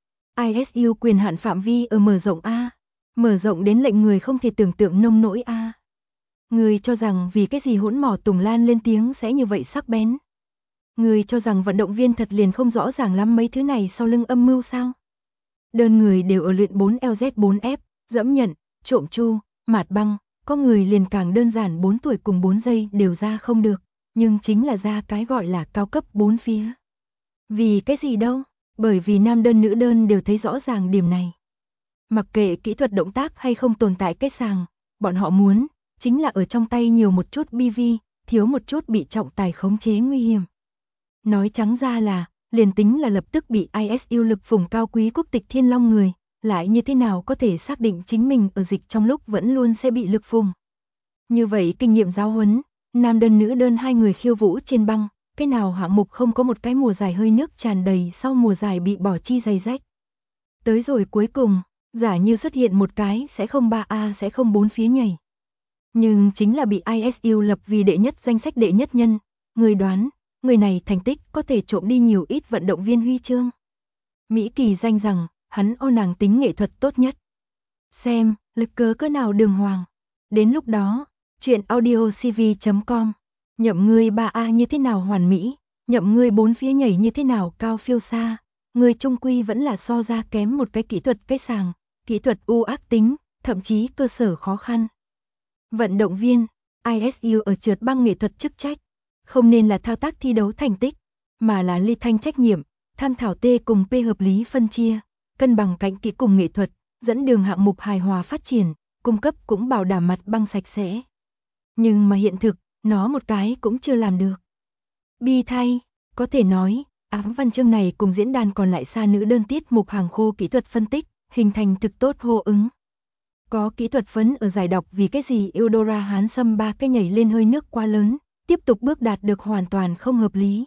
ISU quyền hạn phạm vi ở mở rộng A, mở rộng đến lệnh người không thể tưởng tượng nông nỗi A. Người cho rằng vì cái gì hỗn mỏ Tùng Lan lên tiếng sẽ như vậy sắc bén? Người cho rằng vận động viên thật liền không rõ ràng lắm mấy thứ này sau lưng âm mưu sao? Đơn người đều ở luyện 4LZ4F, dẫm nhận, trộm chu, mạt băng, có người liền càng đơn giản 4 tuổi cùng 4 giây đều ra không được, nhưng chính là ra cái gọi là cao cấp 4 phía. Vì cái gì đâu? Bởi vì nam đơn nữ đơn đều thấy rõ ràng điểm này. Mặc kệ kỹ thuật động tác hay không tồn tại cái sàng, bọn họ muốn, chính là ở trong tay nhiều một chút BV, thiếu một chút bị trọng tài khống chế nguy hiểm. Nói trắng ra là, liền tính là lập tức bị ISU lực phủng cao quý quốc tịch Thiên Long người, lại như thế nào có thể xác định chính mình ở dịch trong lúc vẫn luôn sẽ bị lực phủng. Như vậy kinh nghiệm giáo huấn, nam đơn nữ đơn hai người khiêu vũ trên băng, cái nào hạng mục không có một cái mùa giải hơi nước tràn đầy sau mùa giải bị bỏ chi giày rách. Tới rồi cuối cùng, giả như xuất hiện một cái sẽ không 3A sẽ không 4 phía nhảy. Nhưng chính là bị ISU lập vì đệ nhất danh sách đệ nhất nhân, người đoán, người này thành tích có thể trộm đi nhiều ít vận động viên huy chương. Mỹ Kỳ danh rằng, hắn ô nàng tính nghệ thuật tốt nhất. Xem, lực cớ nào đường hoàng. Đến lúc đó, chuyện audiocv.com, nhậm ngươi 3A như thế nào hoàn mỹ, nhậm ngươi 4 phía nhảy như thế nào cao phiêu xa, ngươi trung quy vẫn là so ra kém một cái kỹ thuật cái sàng, kỹ thuật ác tính, thậm chí cơ sở khó khăn. Vận động viên, ISU ở trượt băng nghệ thuật chức trách, không nên là thao tác thi đấu thành tích, mà là ly thanh trách nhiệm, tham thảo T cùng P hợp lý phân chia, cân bằng cạnh kỹ cùng nghệ thuật, dẫn đường hạng mục hài hòa phát triển, cung cấp cũng bảo đảm mặt băng sạch sẽ. Nhưng mà hiện thực, nó một cái cũng chưa làm được. Bi thay, có thể nói, ám văn chương này cùng diễn đàn còn lại xa nữ đơn tiết mục hàng khô kỹ thuật phân tích, hình thành thực tốt hô ứng. Có kỹ thuật phấn ở giải đọc vì cái gì Eudora Hán Sâm 3 cái nhảy lên hơi nước quá lớn, tiếp tục bước đạt được hoàn toàn không hợp lý.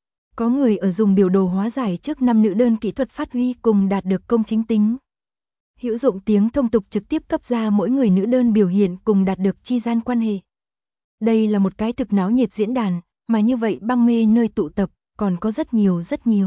Có người ở dùng biểu đồ hóa giải trước năm nữ đơn kỹ thuật phát huy cùng đạt được công chính tính. Hữu dụng tiếng thông tục trực tiếp cấp ra mỗi người nữ đơn biểu hiện cùng đạt được chi gian quan hệ. Đây là một cái thực náo nhiệt diễn đàn, mà như vậy băng mê nơi tụ tập, còn có rất nhiều.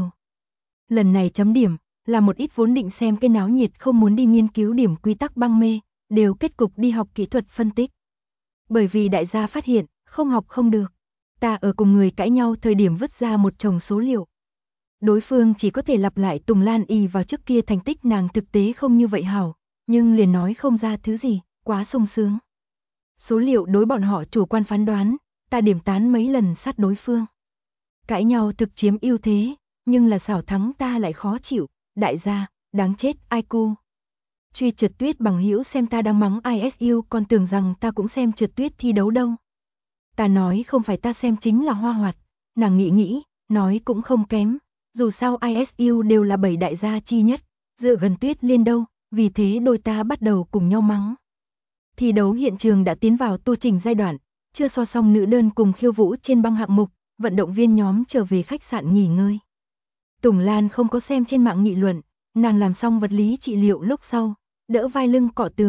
Lần này chấm điểm, là một ít vốn định xem cái náo nhiệt không muốn đi nghiên cứu điểm quy tắc băng mê, đều kết cục đi học kỹ thuật phân tích. Bởi vì đại gia phát hiện, không học không được. Ta ở cùng người cãi nhau thời điểm vứt ra một chồng số liệu. Đối phương chỉ có thể lặp lại Tùng Lan y vào trước kia thành tích nàng thực tế không như vậy hảo, nhưng liền nói không ra thứ gì, quá sung sướng. Số liệu đối bọn họ chủ quan phán đoán, ta điểm tán mấy lần sát đối phương. Cãi nhau thực chiếm ưu thế, nhưng là xảo thắng ta lại khó chịu, đại gia, đáng chết ai cu. Truy trượt tuyết bằng hữu xem ta đang mắng ISU còn tưởng rằng ta cũng xem trượt tuyết thi đấu đâu. Ta nói không phải ta xem chính là Hoa Hoạt, nàng nghĩ, nói cũng không kém, dù sao ISU đều là 7 đại gia chi nhất, dựa gần tuyết liên đâu, vì thế đôi ta bắt đầu cùng nhau mắng. Thi đấu hiện trường đã tiến vào tu trình giai đoạn, chưa so xong nữ đơn cùng khiêu vũ trên băng hạng mục, vận động viên nhóm trở về khách sạn nghỉ ngơi. Tùng Lan không có xem trên mạng nghị luận, nàng làm xong vật lý trị liệu lúc sau, đỡ vai lưng cọ tường,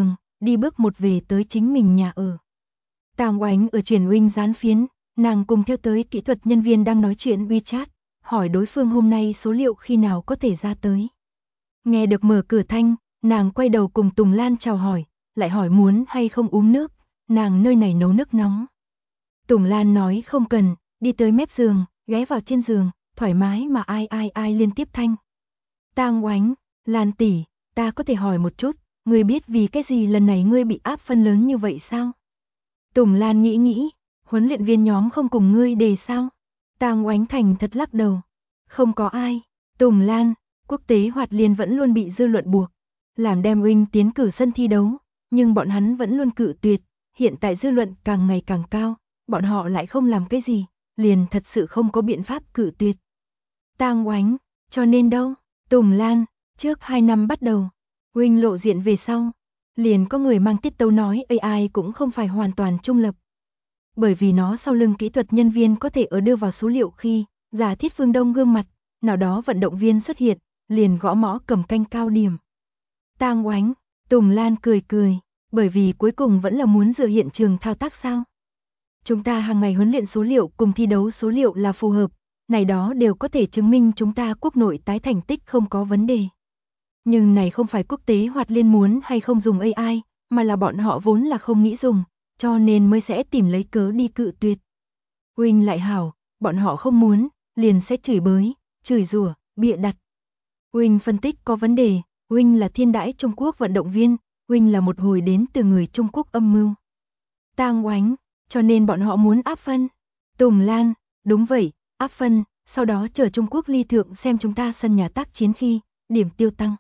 đi bước một về tới chính mình nhà ở. Tang Oánh ở truyền huynh dán phiến, nàng cùng theo tới kỹ thuật nhân viên đang nói chuyện WeChat, hỏi đối phương hôm nay số liệu khi nào có thể ra tới. Nghe được mở cửa thanh, nàng quay đầu cùng Tùng Lan chào hỏi, lại hỏi muốn hay không uống nước, nàng nơi này nấu nước nóng. Tùng Lan nói không cần, đi tới mép giường, ghé vào trên giường, thoải mái mà ai liên tiếp thanh. Tang Oánh, Lan tỷ, ta có thể hỏi một chút, ngươi biết vì cái gì lần này ngươi bị áp phân lớn như vậy sao? Tùng Lan nghĩ, huấn luyện viên nhóm không cùng ngươi đề sao? Tang Oánh thành thật lắc đầu. Không có ai. Tùng Lan, quốc tế hoạt liên vẫn luôn bị dư luận buộc, làm đem huynh tiến cử sân thi đấu, nhưng bọn hắn vẫn luôn cự tuyệt, hiện tại dư luận càng ngày càng cao, bọn họ lại không làm cái gì, liền thật sự không có biện pháp cự tuyệt. Tang Oánh, cho nên đâu? Tùng Lan, trước 2 năm bắt đầu, huynh lộ diện về sau, liền có người mang tiết tấu nói AI cũng không phải hoàn toàn trung lập. Bởi vì nó sau lưng kỹ thuật nhân viên có thể ở đưa vào số liệu khi giả thiết phương Đông gương mặt, nào đó vận động viên xuất hiện, liền gõ mõ cầm canh cao điểm. Tang Oánh, Tùng Lan cười, bởi vì cuối cùng vẫn là muốn dựa hiện trường thao tác sao? Chúng ta hàng ngày huấn luyện số liệu cùng thi đấu số liệu là phù hợp, này đó đều có thể chứng minh chúng ta quốc nội tái thành tích không có vấn đề. Nhưng này không phải quốc tế hoạt liên muốn hay không dùng AI, mà là bọn họ vốn là không nghĩ dùng, cho nên mới sẽ tìm lấy cớ đi cự tuyệt. Huynh lại hảo, bọn họ không muốn, liền sẽ chửi bới, chửi rủa, bịa đặt. Huynh phân tích có vấn đề, huynh là thiên đãi Trung Quốc vận động viên, huynh là một hồi đến từ người Trung Quốc âm mưu. Tang Oánh, cho nên bọn họ muốn áp phân. Tùng Lan, đúng vậy, áp phân, sau đó chờ Trung Quốc ly thượng xem chúng ta sân nhà tác chiến khi, điểm tiêu tăng.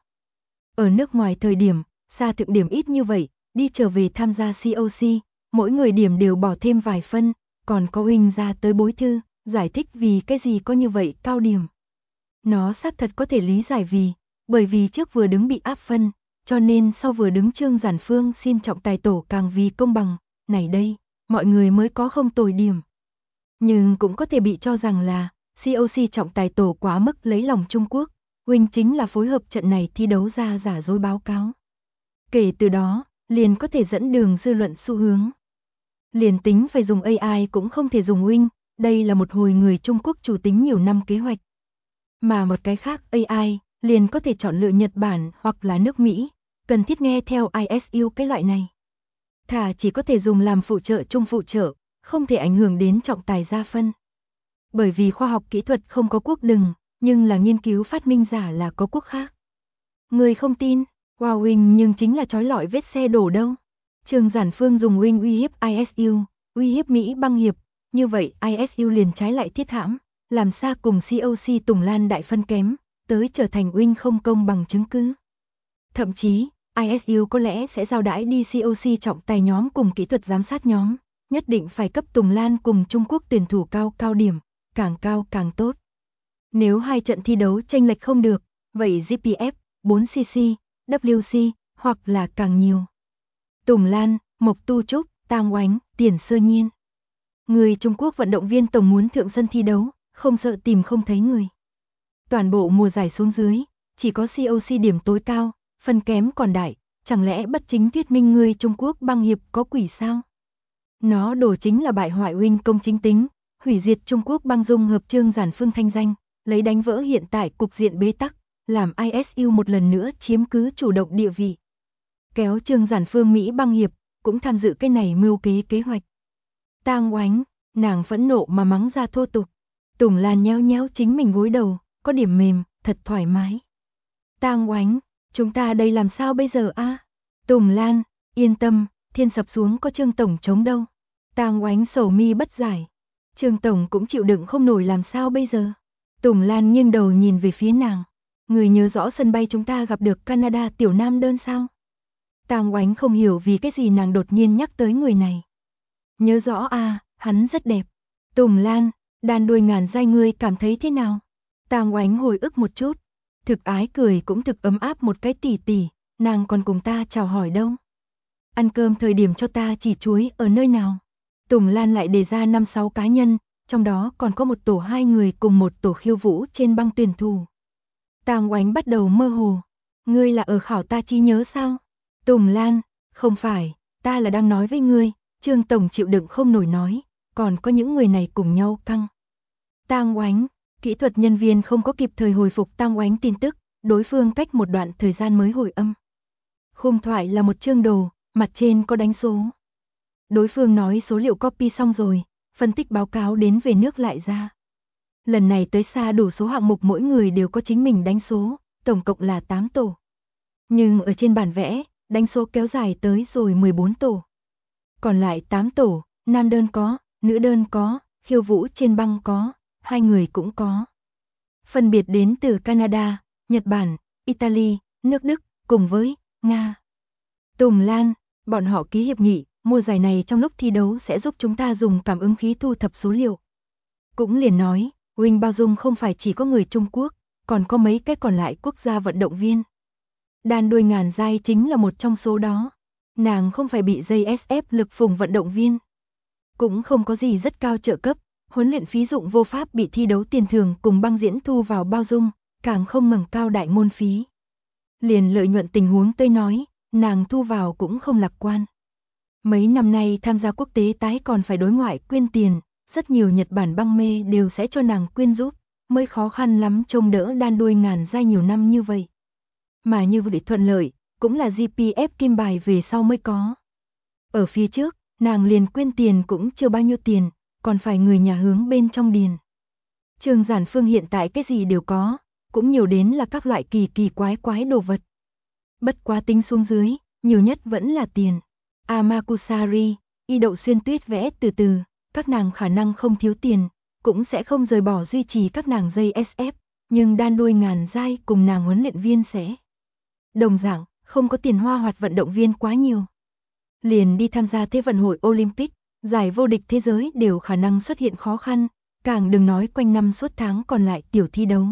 Ở nước ngoài thời điểm, xa thượng điểm ít như vậy, đi trở về tham gia COC, mỗi người điểm đều bỏ thêm vài phân, còn có huynh ra tới bối thư, giải thích vì cái gì có như vậy cao điểm. Nó xác thật có thể lý giải bởi vì trước vừa đứng bị áp phân, cho nên sau vừa đứng Trương Giản Phương xin trọng tài tổ càng vì công bằng, này đây, mọi người mới có không tồi điểm. Nhưng cũng có thể bị cho rằng là COC trọng tài tổ quá mức lấy lòng Trung Quốc, huynh chính là phối hợp trận này thi đấu ra giả dối báo cáo. Kể từ đó, liền có thể dẫn đường dư luận xu hướng. Liền tính phải dùng AI cũng không thể dùng huynh, đây là một hồi người Trung Quốc chủ tính nhiều năm kế hoạch. Mà một cái khác AI, liền có thể chọn lựa Nhật Bản hoặc là nước Mỹ, cần thiết nghe theo ISU cái loại này. Thà chỉ có thể dùng làm phụ trợ chung phụ trợ, không thể ảnh hưởng đến trọng tài ra phân. Bởi vì khoa học kỹ thuật không có quốc đừng, nhưng là nghiên cứu phát minh giả là có quốc khác. Người không tin, wow huynh nhưng chính là trói lọi vết xe đổ đâu. Trương Giản Phương dùng huynh uy hiếp ISU, uy hiếp Mỹ băng hiệp, như vậy ISU liền trái lại thiết hãm, làm xa cùng COC Tùng Lan đại phân kém, tới trở thành huynh không công bằng chứng cứ. Thậm chí, ISU có lẽ sẽ giao đãi đi COC trọng tài nhóm cùng kỹ thuật giám sát nhóm, nhất định phải cấp Tùng Lan cùng Trung Quốc tuyển thủ cao điểm, càng cao càng tốt. Nếu hai trận thi đấu chênh lệch không được, vậy GPF, 4cc, WC, hoặc là càng nhiều. Tùng Lan, Mộc Tu Trúc, Tang Oánh, Tiền Sơ Nhiên. Người Trung Quốc vận động viên tổng muốn thượng sân thi đấu, không sợ tìm không thấy người. Toàn bộ mùa giải xuống dưới, chỉ có COC điểm tối cao, phần kém còn đại, chẳng lẽ bất chính thuyết minh người Trung Quốc băng hiệp có quỷ sao? Nó đổ chính là bại hoại huynh công chính tính, hủy diệt Trung Quốc băng dung hợp Trương Giản Phương thanh danh, lấy đánh vỡ hiện tại cục diện bế tắc, làm ISU một lần nữa chiếm cứ chủ động địa vị. Kéo Trương Giản Phương Mỹ băng hiệp, cũng tham dự cái này mưu kế hoạch. Tang Oánh, nàng phẫn nộ mà mắng ra thô tục. Tùng Lan nhéo chính mình gối đầu, có điểm mềm, thật thoải mái. Tang Oánh, chúng ta đây làm sao bây giờ a? Tùng Lan, yên tâm, thiên sập xuống có Trương Tổng chống đâu. Tang Oánh sầu mi bất giải. Trương Tổng cũng chịu đựng không nổi làm sao bây giờ. Tùng Lan nghiêng đầu nhìn về phía nàng. Người nhớ rõ sân bay chúng ta gặp được Canada tiểu nam đơn sao? Tang Oánh không hiểu vì cái gì nàng đột nhiên nhắc tới người này. Nhớ rõ à, hắn rất đẹp. Tùng Lan, đàn đuôi ngàn giai ngươi cảm thấy thế nào? Tang Oánh hồi ức một chút. Thực ái cười cũng thực ấm áp một cái tỉ, nàng còn cùng ta chào hỏi đâu. Ăn cơm thời điểm cho ta chỉ chuối ở nơi nào? Tùng Lan lại đề ra 5-6 cá nhân, trong đó còn có một tổ 2 người cùng một tổ khiêu vũ trên băng tuyển thủ. Tang Oánh bắt đầu mơ hồ. Ngươi là ở khảo ta trí nhớ sao? Tùng Lan, Không phải, ta là đang nói với ngươi, Trương Tổng chịu đựng không nổi nói, còn có những người này cùng nhau căng. Tang Oánh, kỹ thuật nhân viên không có kịp thời hồi phục Tang Oánh tin tức, đối phương cách một đoạn thời gian mới hồi âm. Khung thoại là một chương đồ, mặt trên có đánh số. Đối phương nói số liệu copy xong rồi, phân tích báo cáo đến về nước lại ra. Lần này tới xa đủ số hạng mục mỗi người đều có chính mình đánh số, tổng cộng là 8 tổ. Nhưng ở trên bản vẽ, đánh số kéo dài tới rồi 14 tổ. Còn lại 8 tổ, nam đơn có, nữ đơn có, khiêu vũ trên băng có, 2 người cũng có. Phân biệt đến từ Canada, Nhật Bản, Italy, nước Đức, cùng với Nga. Tùng Lan, bọn họ ký hiệp nghị, mua giải này trong lúc thi đấu sẽ giúp chúng ta dùng cảm ứng khí thu thập số liệu. Cũng liền nói, Wing bao dung không phải chỉ có người Trung Quốc, còn có mấy cái còn lại quốc gia vận động viên. Đan đuôi ngàn dai chính là một trong số đó. Nàng không phải bị JSF lực phùng vận động viên. Cũng không có gì rất cao trợ cấp, huấn luyện phí dụng vô pháp bị thi đấu tiền thưởng cùng băng diễn thu vào bao dung, càng không ngẩng cao đại môn phí. Liền lợi nhuận tình huống tới nói, nàng thu vào cũng không lạc quan. Mấy năm nay tham gia quốc tế tái còn phải đối ngoại quyên tiền, rất nhiều Nhật Bản băng mê đều sẽ cho nàng quyên giúp, mới khó khăn lắm trông đỡ đan đuôi ngàn dai nhiều năm như vậy. Mà như vậy thuận lợi, cũng là GPF kim bài về sau mới có. Ở phía trước, nàng liền quyên tiền cũng chưa bao nhiêu tiền, còn phải người nhà hướng bên trong điền. Trương Giản Phương hiện tại cái gì đều có, cũng nhiều đến là các loại kỳ kỳ quái đồ vật. Bất quá tính xuống dưới, nhiều nhất vẫn là tiền. Amakusari, y đậu xuyên tuyết vẽ từ từ, các nàng khả năng không thiếu tiền, cũng sẽ không rời bỏ duy trì các nàng JSF, nhưng đan đuôi ngàn dai cùng nàng huấn luyện viên sẽ. Đồng dạng, không có tiền hoa hoạt vận động viên quá nhiều. Liền đi tham gia Thế vận hội Olympic, giải vô địch thế giới đều khả năng xuất hiện khó khăn, càng đừng nói quanh năm suốt tháng còn lại tiểu thi đấu.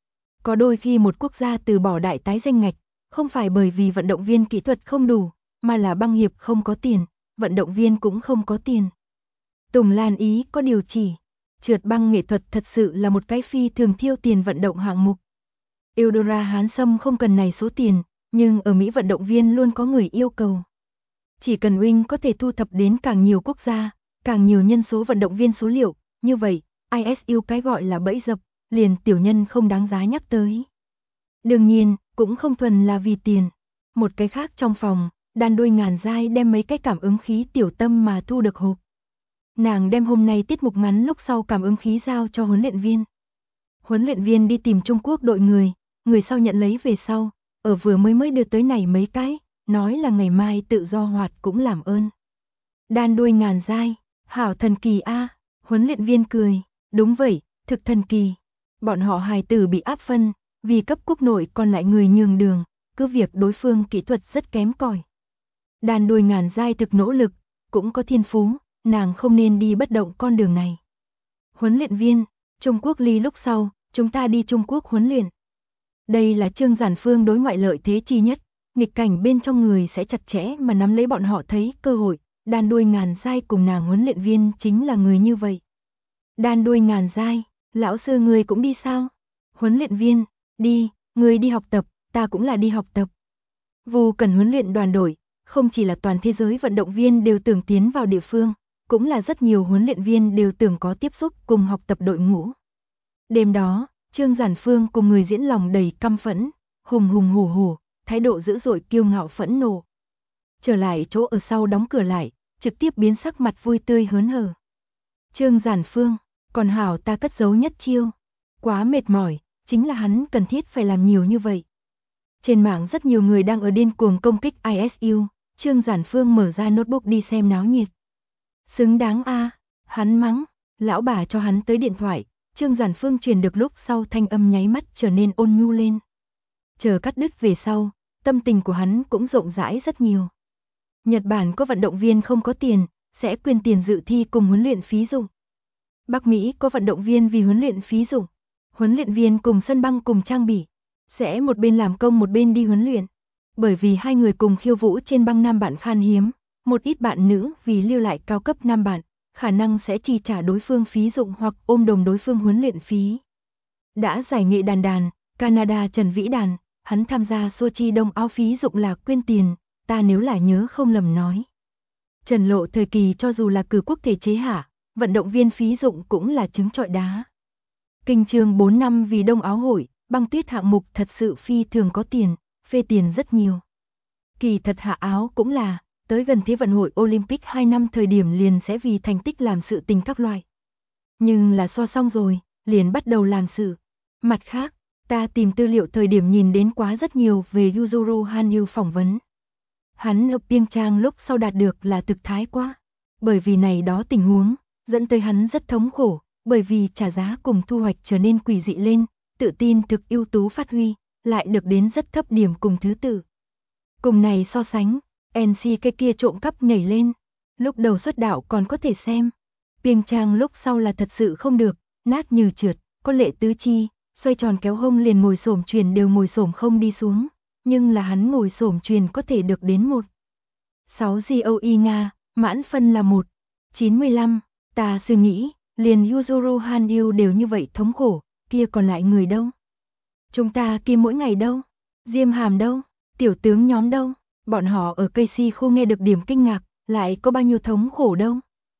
Có đôi khi một quốc gia từ bỏ đại tái danh ngạch, không phải bởi vì vận động viên kỹ thuật không đủ, mà là băng hiệp không có tiền, vận động viên cũng không có tiền. Tùng Lan ý có điều chỉ, trượt băng nghệ thuật thật sự là một cái phi thường thiêu tiền vận động hạng mục. Eudora Hán Sâm không cần này số tiền, nhưng ở Mỹ vận động viên luôn có người yêu cầu. Chỉ cần Wing có thể thu thập đến càng nhiều quốc gia, càng nhiều nhân số vận động viên số liệu, như vậy, ISU cái gọi là bẫy dập, liền tiểu nhân không đáng giá nhắc tới. Đương nhiên, cũng không thuần là vì tiền. Một cái khác trong phòng, đan đuôi ngàn dai đem mấy cái cảm ứng khí tiểu tâm mà thu được hộp. Nàng đem hôm nay tiết mục ngắn lúc sau cảm ứng khí giao cho huấn luyện viên. Huấn luyện viên đi tìm Trung Quốc đội người sau nhận lấy về sau, ở vừa mới đưa tới này mấy cái, nói là ngày mai tự do hoạt cũng làm ơn. Đan đuôi ngàn dai, hảo thần kỳ a, huấn luyện viên cười, đúng vậy, thực thần kỳ. Bọn họ hài tử bị áp phân, vì cấp quốc nội còn lại người nhường đường, cứ việc đối phương kỹ thuật rất kém cỏi. Đan đuôi ngàn dai thực nỗ lực, cũng có thiên phú, nàng không nên đi bất động con đường này. Huấn luyện viên, Trung Quốc ly lúc sau, chúng ta đi Trung Quốc huấn luyện. Đây là Trương Giản Phương đối ngoại lợi thế chi nhất, nghịch cảnh bên trong người sẽ chặt chẽ mà nắm lấy bọn họ thấy cơ hội, đan đuôi ngàn dai cùng nàng huấn luyện viên chính là người như vậy. Đan đuôi ngàn dai, lão sư người cũng đi sao? Huấn luyện viên, đi, người đi học tập, ta cũng là đi học tập. Vu cần huấn luyện đoàn đội, không chỉ là toàn thế giới vận động viên đều tưởng tiến vào địa phương, cũng là rất nhiều huấn luyện viên đều tưởng có tiếp xúc cùng học tập đội ngũ. Đêm đó, Trương Giản Phương cùng người diễn lòng đầy căm phẫn, hùng hổ, thái độ dữ dội kiêu ngạo phẫn nộ. Trở lại chỗ ở sau đóng cửa lại, trực tiếp biến sắc mặt vui tươi hớn hở. Trương Giản Phương, còn hảo ta cất giấu nhất chiêu. Quá mệt mỏi, chính là hắn cần thiết phải làm nhiều như vậy. Trên mạng rất nhiều người đang ở điên cuồng công kích ISU, Trương Giản Phương mở ra notebook đi xem náo nhiệt. Xứng đáng a, hắn mắng, lão bà cho hắn tới điện thoại, Trương Giản Phương truyền được lúc sau thanh âm nháy mắt trở nên ôn nhu lên. Chờ cắt đứt về sau, tâm tình của hắn cũng rộng rãi rất nhiều. Nhật Bản có vận động viên không có tiền, sẽ quyên tiền dự thi cùng huấn luyện phí dụng. Bắc Mỹ có vận động viên vì huấn luyện phí dụng, huấn luyện viên cùng sân băng cùng trang bị, sẽ một bên làm công một bên đi huấn luyện. Bởi vì hai người cùng khiêu vũ trên băng nam bạn khan hiếm, một ít bạn nữ vì lưu lại cao cấp nam bạn, khả năng sẽ chi trả đối phương phí dụng hoặc ôm đồm đối phương huấn luyện phí. Đã giải nghệ đàn, Canada Trần Vĩ Đàn, hắn tham gia Sochi Đông Áo phí dụng là quyên tiền, ta nếu là nhớ không lầm nói. Trần Lộ thời kỳ cho dù là cử quốc thể chế hạ, vận động viên phí dụng cũng là trứng trọi đá. Kinh trường 4 năm vì Đông Áo hội, băng tuyết hạng mục thật sự phi thường có tiền, phê tiền rất nhiều. Kỳ thật hạ áo cũng là, tới gần Thế vận hội Olympic 2 năm thời điểm liền sẽ vì thành tích làm sự tình các loại. Nhưng là so xong rồi, liền bắt đầu làm sự. Mặt khác, ta tìm tư liệu thời điểm nhìn đến quá rất nhiều về Yuzuru Hanyu phỏng vấn. Hắn ở Pyeongchang lúc sau đạt được là thực thái quá. Bởi vì này đó tình huống, dẫn tới hắn rất thống khổ, bởi vì trả giá cùng thu hoạch trở nên quỷ dị lên, tự tin thực ưu tú phát huy, lại được đến rất thấp điểm cùng thứ tự. Cùng này so sánh, NC cái kia trộm cắp nhảy lên, lúc đầu xuất đạo còn có thể xem. Pyeongchang lúc sau là thật sự không được, nát như trượt, có lệ tứ chi, xoay tròn kéo hông liền ngồi xổm truyền đều ngồi xổm không đi xuống, nhưng là hắn ngồi xổm truyền có thể được đến 1.6 GOE Nga, mãn phân là 1.95, ta suy nghĩ, liền Yuzuru Hanyu đều như vậy thống khổ, kia còn lại người đâu? Chúng ta kia mỗi ngày đâu? Diêm Hàm đâu? Tiểu tướng nhóm đâu? Bọn họ ở cây si khu nghe được điểm kinh ngạc, lại có bao nhiêu thống khổ đâu?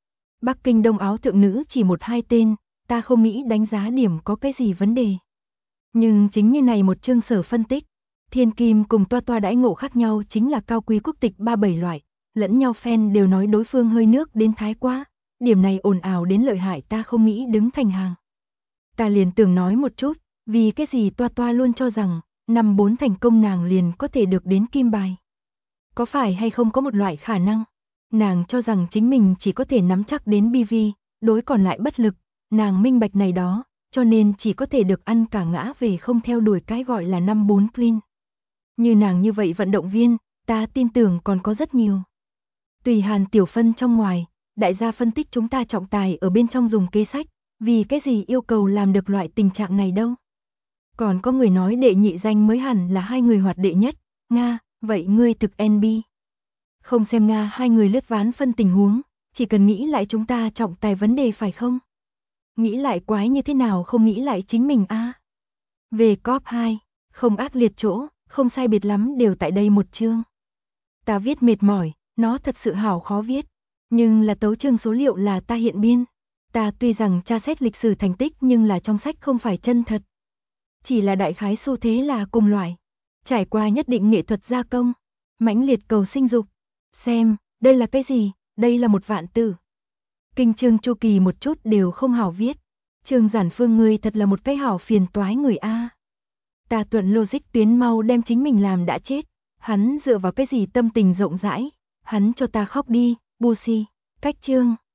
Bắc Kinh Đông Áo thượng nữ chỉ 1-2 tên, ta không nghĩ đánh giá điểm có cái gì vấn đề. Nhưng chính như này một chương sở phân tích, thiên kim cùng toa toa đãi ngộ khác nhau chính là cao quý quốc tịch 37 loại, lẫn nhau fan đều nói đối phương hơi nước đến thái quá, điểm này ồn ào đến lợi hại ta không nghĩ đứng thành hàng. Ta liền tưởng nói một chút, vì cái gì toa toa luôn cho rằng, năm 4 thành công nàng liền có thể được đến kim bài. Có phải hay không có một loại khả năng, nàng cho rằng chính mình chỉ có thể nắm chắc đến BV, đối còn lại bất lực, nàng minh bạch này đó, cho nên chỉ có thể được ăn cả ngã về không theo đuổi cái gọi là 5-4 clean. Như nàng như vậy vận động viên, ta tin tưởng còn có rất nhiều. Tùy Hàn tiểu phân trong ngoài, đại gia phân tích chúng ta trọng tài ở bên trong dùng kế sách, vì cái gì yêu cầu làm được loại tình trạng này đâu. Còn có người nói đệ nhị danh mới hẳn là hai người hoạt đệ nhất, Nga, vậy ngươi thực NB. Không xem Nga hai người lướt ván phân tình huống, chỉ cần nghĩ lại chúng ta trọng tài vấn đề phải không? Nghĩ lại quái như thế nào không nghĩ lại chính mình a. Về COP 2, không ác liệt chỗ, không sai biệt lắm đều tại đây một chương. Ta viết mệt mỏi, nó thật sự hảo khó viết, nhưng là tấu chương số liệu là ta hiện biên. Ta tuy rằng tra xét lịch sử thành tích nhưng là trong sách không phải chân thật. Chỉ là đại khái xu thế là cùng loại, trải qua nhất định nghệ thuật gia công, mãnh liệt cầu sinh dục. Xem, đây là cái gì? Đây là một vạn từ. Kinh chương chu kỳ một chút đều không hảo viết. Trương Giản Phương ngươi thật là một cái hảo phiền toái người a. Ta tuần logic tuyến mau đem chính mình làm đã chết. Hắn dựa vào cái gì tâm tình rộng rãi? Hắn cho ta khóc đi, Busi. Cách chương.